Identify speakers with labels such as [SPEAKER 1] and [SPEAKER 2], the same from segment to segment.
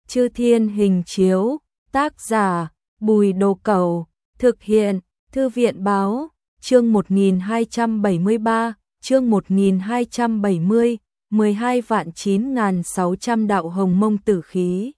[SPEAKER 1] Chư Thiên hình chiếu, tác giả, Bùi Đồ Cẩu, thực hiện, Thư viện báo, chương 1273, chương 1270, 12.9600 đạo hồng mông tử khí.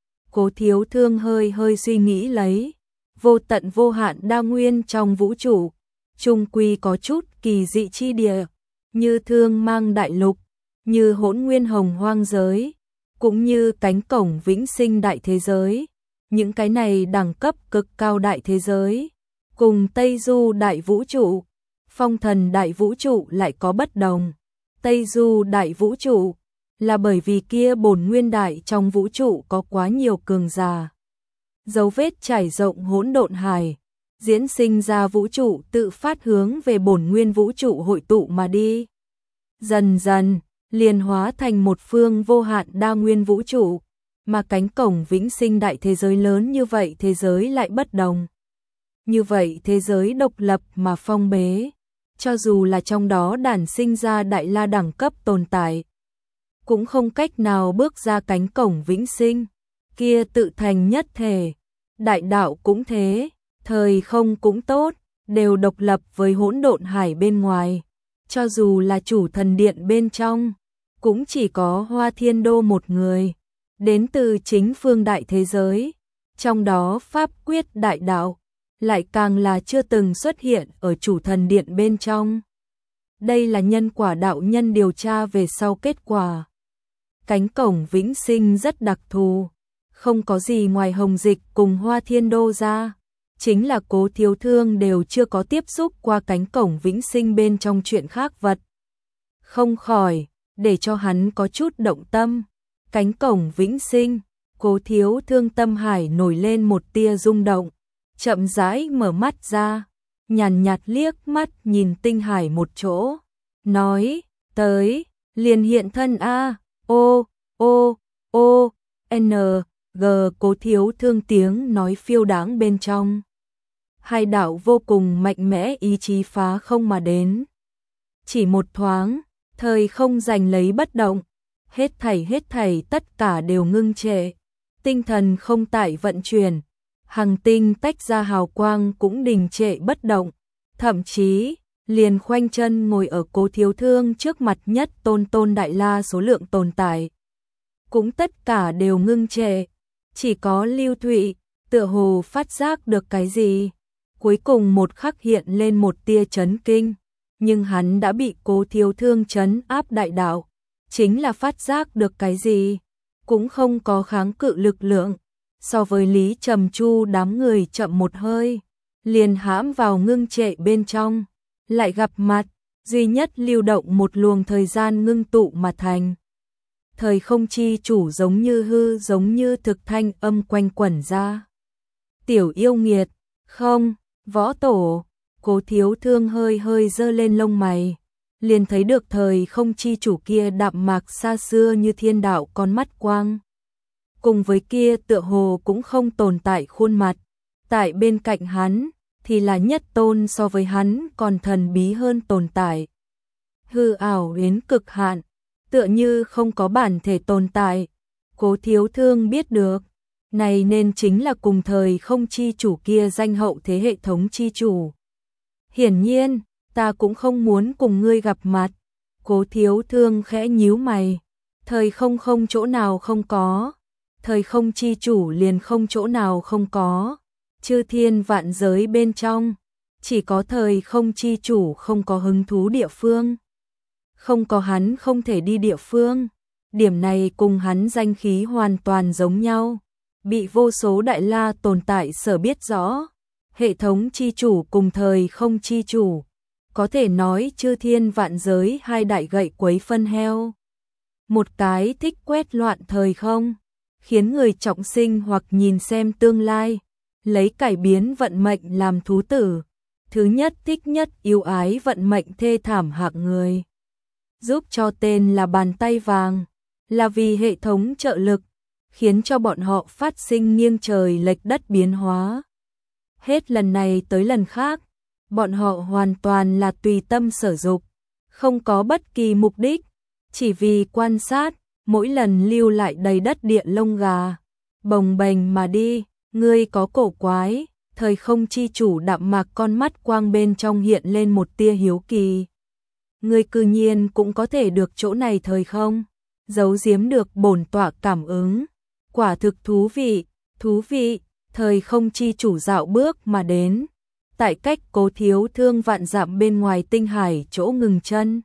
[SPEAKER 1] Cố Thiếu Thương hơi suy nghĩ lấy, vô tận vô hạn đa nguyên trong vũ trụ, chung quy có chút kỳ dị chi địa, như Thương Mang đại lục, như Hỗn Nguyên hồng hoang giới, cũng như cánh cổng vĩnh sinh đại thế giới. Những cái này đẳng cấp cực cao đại thế giới, cùng Tây Du đại vũ trụ, Phong Thần đại vũ trụ lại có bất đồng. Tây Du đại vũ trụ là bởi vì kia bổn nguyên đại trong vũ trụ có quá nhiều cường giả. Dấu vết trải rộng hỗn độn hải, diễn sinh ra vũ trụ tự phát hướng về bổn nguyên vũ trụ hội tụ mà đi. Dần dần, liền hóa thành một phương vô hạn đa nguyên vũ trụ, mà cánh cổng vĩnh sinh đại thế giới lớn như vậy thế giới lại bất đồng. Như vậy thế giới độc lập mà phong bế, cho dù là trong đó đản sinh ra đại la đẳng cấp tồn tại, cũng không cách nào bước ra cánh cổng vĩnh sinh, kia tự thành nhất thể. Đại đạo cũng thế, thời không cũng tốt, đều độc lập với hỗn độn hải bên ngoài, cho dù là chủ thần điện bên trong, cũng chỉ có Hoa Thiên Đô một người, đến từ chính phương đại thế giới, trong đó pháp quyết đại đạo, lại càng là chưa từng xuất hiện ở chủ thần điện bên trong. Đây là nhân quả đạo nhân điều tra về sau kết quả. Cánh cổng vĩnh sinh rất đặc thù, không có gì ngoài Hồng Dịch cùng Hoa Thiên Đô ra, chính là Cố Thiếu Thương đều chưa có tiếp xúc qua cánh cổng vĩnh sinh bên trong chuyện khác vật. Không khỏi để cho hắn có chút động tâm. Cánh cổng vĩnh sinh, Cố Thiếu Thương tâm hải nổi lên một tia rung động, chậm rãi mở mắt ra, nhàn nhạt liếc mắt nhìn tinh hải một chỗ, nói, tới, liền hiện thân a. N G. Cố Thiếu Thương tiếng nói phiêu đáng bên trong. Hai đạo vô cùng mạnh mẽ ý chí phá không mà đến. Chỉ một thoáng, thời không giành lấy bất động, hết thảy tất cả đều ngưng trệ, tinh thần không tại vận chuyển, hằng tinh tách ra hào quang cũng đình trệ bất động, thậm chí liền khoanh chân ngồi ở Cố Thiếu Thương trước mặt nhất tôn đại la số lượng tồn tại, cũng tất cả đều ngưng trệ, chỉ có Lưu Thụy tựa hồ phát giác được cái gì, cuối cùng một khắc hiện lên một tia chấn kinh, nhưng hắn đã bị Cố Thiếu Thương trấn áp đại đạo, chính là phát giác được cái gì, cũng không có kháng cự lực lượng, so với Lý Trầm Chu đám người chậm một hơi, liền hãm vào ngưng trệ bên trong, lại gặp mặt, duy nhất lưu động một luồng thời gian ngưng tụ mà thành. Thời không chi chủ giống như hư giống như thực thanh âm quanh quẩn ra. Tiểu yêu nghiệt, không, võ tổ. Cố Thiếu Thương hơi giơ lên lông mày, liền thấy được thời không chi chủ kia đạm mạc xa xưa như thiên đạo con mắt quang. Cùng với kia tựa hồ cũng không tồn tại khuôn mặt, tại bên cạnh hắn thì là nhất tôn so với hắn còn thần bí hơn tồn tại. Hư ảo đến cực hạn, tựa như không có bản thể tồn tại. Cố Thiếu Thương biết được, này nên chính là cùng thời không chi chủ kia danh hậu thế hệ thống chi chủ. Hiển nhiên, ta cũng không muốn cùng ngươi gặp mặt. Cố Thiếu Thương khẽ nhíu mày, thời không chỗ nào không có, thời không chi chủ liền không chỗ nào không có, chư thiên vạn giới bên trong, chỉ có thời không chi chủ không có hứng thú địa phương. Không có hắn không thể đi địa phương, điểm này cùng hắn danh khí hoàn toàn giống nhau, bị vô số đại la tồn tại sở biết rõ. Hệ thống chi chủ cùng thời không chi chủ, có thể nói chư thiên vạn giới hai đại gậy quấy phân heo. Một cái thích quét loạn thời không, khiến người trọng sinh hoặc nhìn xem tương lai, lấy cải biến vận mệnh làm thú tử. Thứ nhất thích nhất yêu ái vận mệnh thê thảm hạng người. Giúp cho tên là bàn tay vàng, là vì hệ thống trợ lực, khiến cho bọn họ phát sinh nghiêng trời lệch đất biến hóa. Hết lần này tới lần khác, bọn họ hoàn toàn là tùy tâm sở dục, không có bất kỳ mục đích, chỉ vì quan sát, mỗi lần lưu lại đầy đất địa lông gà, bồng bềnh mà đi, ngươi có cổ quái. Thời không chi chủ đạm mạc con mắt quang bên trong hiện lên một tia hiếu kỳ. Ngươi cư nhiên cũng có thể được chỗ này thời không, giấu giếm được bổn tọa cảm ứng. Quả thực thú vị, thú vị. Thời không chi chủ dạo bước mà đến, tại cách Cố Thiếu Thương vạn dặm bên ngoài tinh hải chỗ ngừng chân.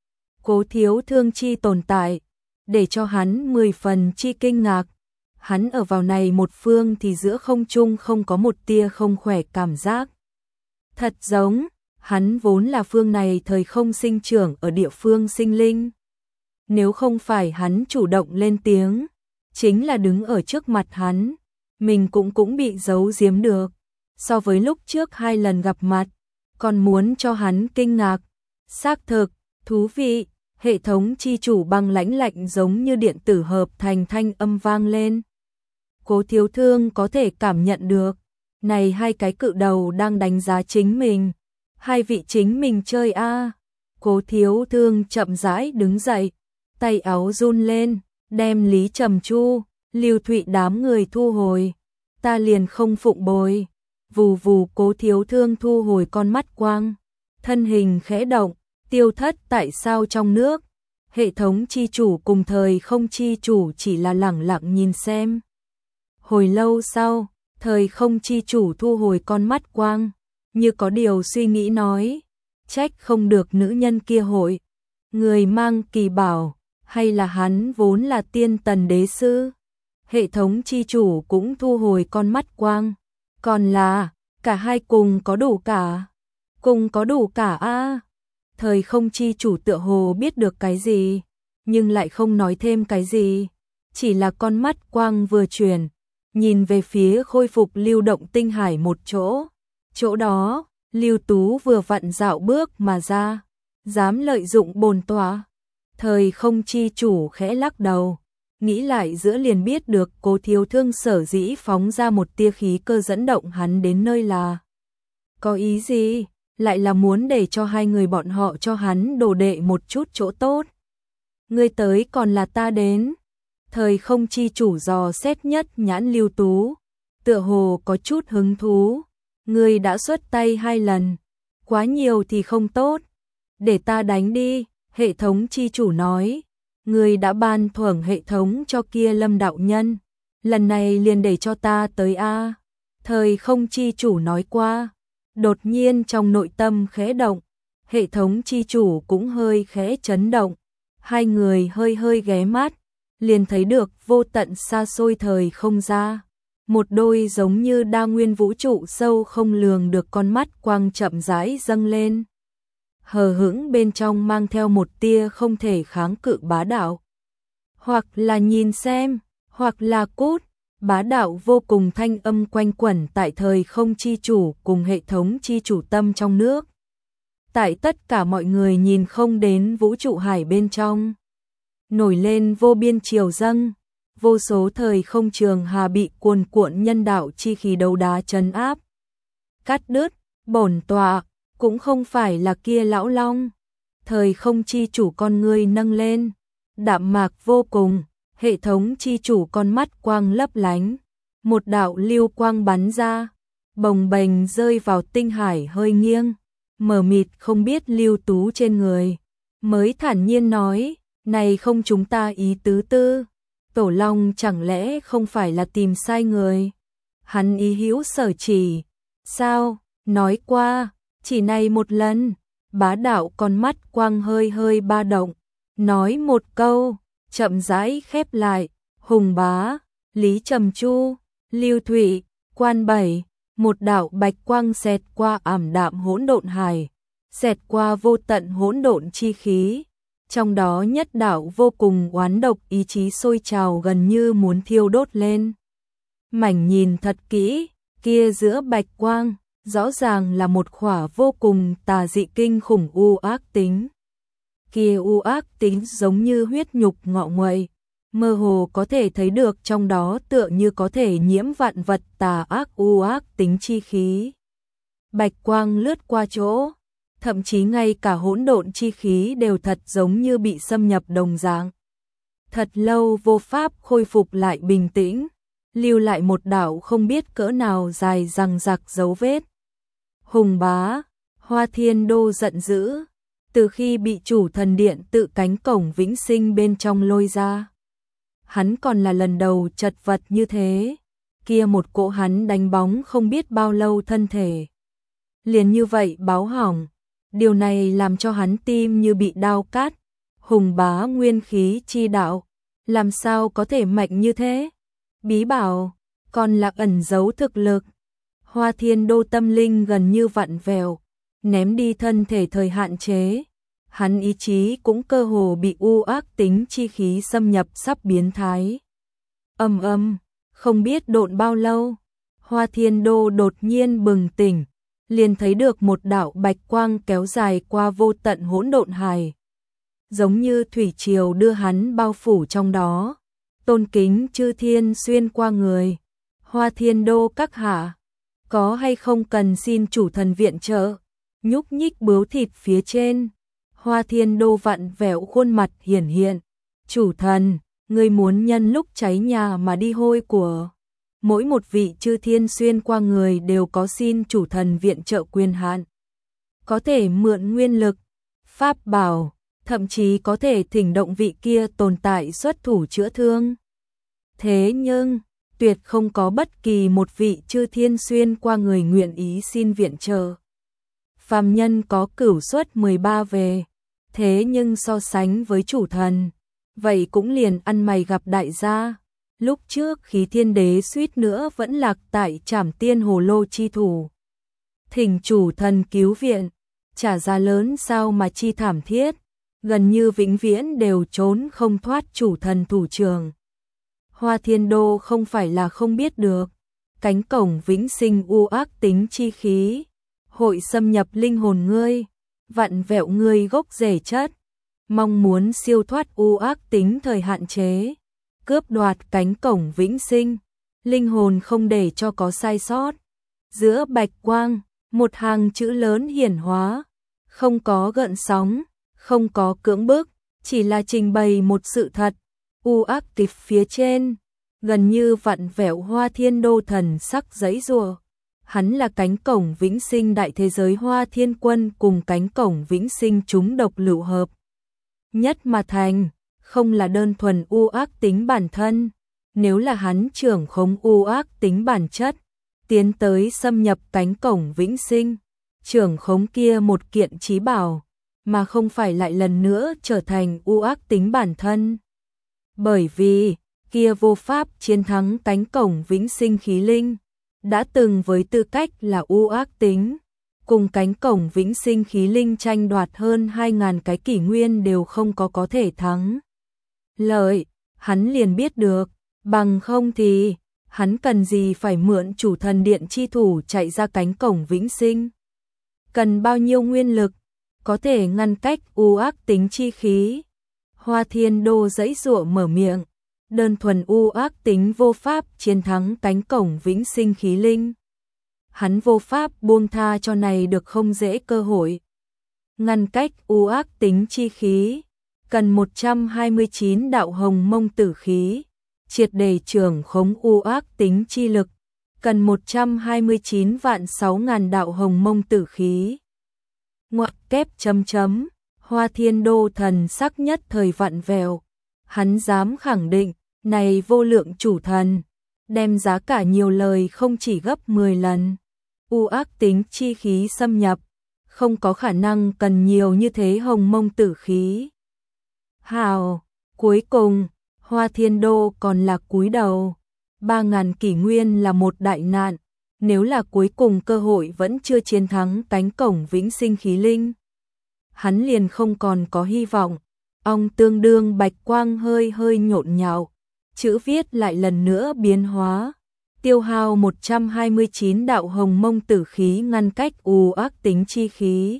[SPEAKER 1] Cố Thiếu Thương chi tồn tại, để cho hắn 10 phần chi kinh ngạc. Hắn ở vào này một phương thì giữa không trung không có một tia không khỏe cảm giác. Thật giống, hắn vốn là phương này thời không sinh trưởng ở địa phương sinh linh. Nếu không phải hắn chủ động lên tiếng, chính là đứng ở trước mặt hắn, mình cũng bị giấu giếm được. So với lúc trước 2 lần gặp mặt, còn muốn cho hắn kinh ngạc. Xác thực, thú vị, hệ thống chi chủ băng lãnh lạnh giống như điện tử hợp thành thanh âm vang lên. Cố Thiếu Thương có thể cảm nhận được, này 2 cái cự đầu đang đánh giá chính mình. 2 vị chính mình chơi a. Cố Thiếu Thương chậm rãi đứng dậy, tay áo run lên, đem Lý Trầm Chu, Lưu Thụy đám người thu hồi. Ta liền không phụng bồi. Vù vù. Cố Thiếu Thương thu hồi con mắt quang, thân hình khẽ động, tiêu thất tại sao trong nước. Hệ thống chi chủ cùng thời không chi chủ chỉ là lẳng lặng nhìn xem. Hồi lâu sau, thời không chi chủ thu hồi con mắt quang, như có điều suy nghĩ nói, trách không được nữ nhân kia hội. Người mang kỳ bảo, hay là hắn vốn là tiên tần đế sư? Hệ thống chi chủ cũng thu hồi con mắt quang, còn là, cả hai cùng có đủ cả. Cùng có đủ cả a. Thời không chi chủ tựa hồ biết được cái gì, nhưng lại không nói thêm cái gì, chỉ là con mắt quang vừa chuyển, nhìn về phía khôi phục lưu động tinh hải một chỗ. Chỗ đó, Lưu Tú vừa vặn dạo bước mà ra, dám lợi dụng bổn tọa. Thời không chi chủ khẽ lắc đầu, nghĩ lại giữa liền biết được Cố Thiếu Thương sở dĩ phóng ra một tia khí cơ dẫn động hắn đến nơi là có ý gì, lại là muốn để cho 2 người bọn họ cho hắn đồ đệ một chút chỗ tốt. Ngươi tới còn là ta đến. Thời không chi chủ dò xét nhất nhãn Lưu Tú, tựa hồ có chút hứng thú. Ngươi đã xuất tay 2 lần, quá nhiều thì không tốt, để ta đánh đi. Hệ thống chi chủ nói, ngươi đã ban thưởng hệ thống cho kia Lâm đạo nhân, lần này liền để cho ta tới a. Thời không chi chủ nói qua, đột nhiên trong nội tâm khẽ động, hệ thống chi chủ cũng hơi khẽ chấn động. 2 người hơi ghé mắt, liền thấy được vô tận xa xôi thời không ra. Một đôi giống như đa nguyên vũ trụ sâu không lường được con mắt quang chậm rãi dâng lên. Hờ hững bên trong mang theo một tia không thể kháng cự bá đạo. Hoặc là nhìn xem, hoặc là cút. Bá đạo vô cùng thanh âm quanh quẩn tại thời không chi chủ cùng hệ thống chi chủ tâm trong nước. Tại tất cả mọi người nhìn không đến vũ trụ hải bên trong, nổi lên vô biên triều dâng. Vô số thời không trường hà bị cuồn cuộn nhân đạo chi khí đấu đá trấn áp. Cắt đứt, bổn tọa, cũng không phải là kia lão long. Thời không chi chủ con ngươi nâng lên, đạm mạc vô cùng, hệ thống chi chủ con mắt quang lấp lánh. Một đạo lưu quang bắn ra, bồng bềnh rơi vào tinh hải hơi nghiêng, mờ mịt không biết Lưu Tú trên người. Mới thản nhiên nói, này không chúng ta ý tứ tư. Tổ Long chẳng lẽ không phải là tìm sai người? Hắn ý hữu sở chỉ. Sao? Nói qua, chỉ này một lần. Bá đạo con mắt quang hơi ba động. Nói một câu, chậm rãi khép lại. Hùng Bá, Lý Trầm Chu, Lưu Thụy, Quan Bảy. Một đạo bạch quang xẹt qua ảm đạm hỗn độn hải, xẹt qua vô tận hỗn độn chi khí. Trong đó nhất đạo vô cùng oán độc, ý chí sôi trào gần như muốn thiêu đốt lên. Mảnh nhìn thật kỹ, kia giữa bạch quang, rõ ràng là một khỏa vô cùng tà dị kinh khủng u ác tính. Kia u ác tính giống như huyết nhục ngọ nguậy, mơ hồ có thể thấy được trong đó tựa như có thể nhiễm vạn vật tà ác u ác tính chi khí. Bạch quang lướt qua chỗ, thậm chí ngay cả hỗn độn chi khí đều thật giống như bị xâm nhập đồng dạng. Thật lâu vô pháp khôi phục lại bình tĩnh, lưu lại một đạo không biết cỡ nào dài dằng dặc dấu vết. Hùng bá, Hoa Thiên Đô giận dữ, từ khi bị chủ thần điện tự cánh cổng vĩnh sinh bên trong lôi ra. Hắn còn là lần đầu chật vật như thế, kia một cỗ hắn đánh bóng không biết bao lâu thân thể. Liền như vậy báo hỏng, điều này làm cho hắn tim như bị đao cắt. Hùng bá nguyên khí chi đạo, làm sao có thể mạnh như thế? Bí bảo, còn là ẩn giấu thực lực. Hoa Thiên Đô tâm linh gần như vặn vẹo, ném đi thân thể thời hạn chế. Hắn ý chí cũng cơ hồ bị u ác tính chi khí xâm nhập sắp biến thái. Không biết độn bao lâu, Hoa Thiên Đô đột nhiên bừng tỉnh, liền thấy được một đạo bạch quang kéo dài qua vô tận hỗn độn hải. Giống như thủy triều đưa hắn bao phủ trong đó, tôn kính chư thiên xuyên qua người. Hoa Thiên Đô các hạ, có hay không cần xin chủ thần viện trợ? Nhúc nhích bướu thịt phía trên, Hoa Thiên Đô vặn vẹo khuôn mặt hiển hiện. Chủ thần, ngươi muốn nhân lúc cháy nhà mà đi hôi của. Mỗi một vị chư thiên xuyên qua người đều có xin chủ thần viện trợ quyền hạn. Có thể mượn nguyên lực, pháp bảo, thậm chí có thể thỉnh động vị kia tồn tại xuất thủ chữa thương. Thế nhưng, tuyệt không có bất kỳ một vị chư thiên xuyên qua người nguyện ý xin viện trợ. Phàm nhân có cửu suất 13 về, thế nhưng so sánh với chủ thần, vậy cũng liền ăn mày gặp đại gia. Lúc trước Khí Thiên Đế suýt nữa vẫn lạc tại Trảm Tiên Hồ Lô chi thủ. Thỉnh chủ thần cứu viện, trả giá lớn sao mà chi thảm thiết, gần như vĩnh viễn đều trốn không thoát chủ thần thủ trường. Hoa Thiên Đô không phải là không biết được, cánh cổng vĩnh sinh u ác tính chi khí, hội xâm nhập linh hồn ngươi, vặn vẹo ngươi gốc rễ chất, mong muốn siêu thoát u ác tính thời hạn chế, cướp đoạt cánh cổng vĩnh sinh, linh hồn không để cho có sai sót. Giữa bạch quang, một hàng chữ lớn hiển hóa, không có gợn sóng, không có cưỡng bức, chỉ là trình bày một sự thật. U ác kịch phía trên, gần như vặn vẹo Hoa Thiên Đô thần sắc giãy giụa. Hắn là cánh cổng vĩnh sinh đại thế giới Hoa Thiên Quân cùng cánh cổng vĩnh sinh chúng độc lựu hợp nhất mà thành, không là đơn thuần u ác tính bản thân. Nếu là hắn trưởng khống u ác tính bản chất, tiến tới xâm nhập cánh cổng vĩnh sinh, trưởng khống kia một kiện chí bảo, mà không phải lại lần nữa trở thành u ác tính bản thân. Bởi vì, kia vô pháp chiến thắng cánh cổng vĩnh sinh khí linh, đã từng với tư cách là u ác tính, cùng cánh cổng vĩnh sinh khí linh tranh đoạt hơn 2.000 cái kỷ nguyên đều không có thể thắng. Lợi, hắn liền biết được, bằng không thì, hắn cần gì phải mượn chủ thần điện chi thủ chạy ra cánh cổng vĩnh sinh. Cần bao nhiêu nguyên lực, có thể ngăn cách u ác tính chi khí. Hoa Thiên Đô giãy giụa mở miệng, đơn thuần u ác tính vô pháp chiến thắng cánh cổng vĩnh sinh khí linh. Hắn vô pháp buông tha cho này được không dễ cơ hội. Ngăn cách u ác tính chi khí, cần 129 đạo hồng mông tử khí, triệt để trưởng khống u ác tính chi lực, cần 129 vạn 6.000 đạo hồng mông tử khí. Ngoặc kép chấm chấm, Hoa Thiên Đô thần sắc nhất thời vặn vẹo, hắn dám khẳng định, này vô lượng chủ thần, đem giá cả nhiều lời không chỉ gấp 10 lần. U ác tính chi khí xâm nhập, không có khả năng cần nhiều như thế hồng mông tử khí. Hào, cuối cùng, Hoa Thiên Đô còn là cúi đầu. 3.000 kỷ nguyên là một đại nạn, nếu là cuối cùng cơ hội vẫn chưa chiến thắng cánh cổng vĩnh sinh khí linh, hắn liền không còn có hy vọng. Ong tương đương bạch quang hơi hơi nhộn nhạo, chữ viết lại lần nữa biến hóa, tiêu hao 129 đạo hồng mông tử khí ngăn cách u ác tính chi khí.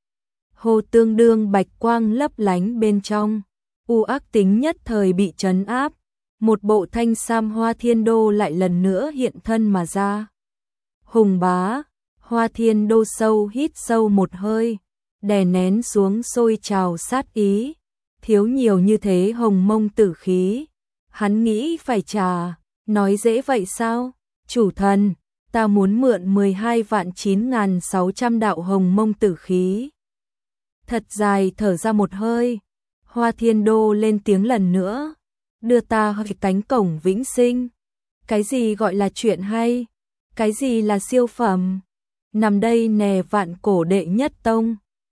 [SPEAKER 1] Hồ tương đương bạch quang lấp lánh bên trong, u ác tính nhất thời bị trấn áp, một bộ thanh sam Hoa Thiên Đô lại lần nữa hiện thân mà ra. Hùng bá, Hoa Thiên Đô sâu hít sâu một hơi, đè nén xuống sôi trào sát ý, thiếu nhiều như thế hồng mông tử khí, hắn nghĩ phải trả, Nói dễ vậy sao? Chủ thần, ta muốn mượn 12.9.600 đạo hồng mông tử khí. Thật dài thở ra một hơi, Hoa Thiên Đô lên tiếng lần nữa, đưa ta cánh cổng vĩnh sinh. Cái gì gọi là chuyện hay? Cái gì là siêu phẩm? Nằm đây nè vạn cổ đệ nhất tông.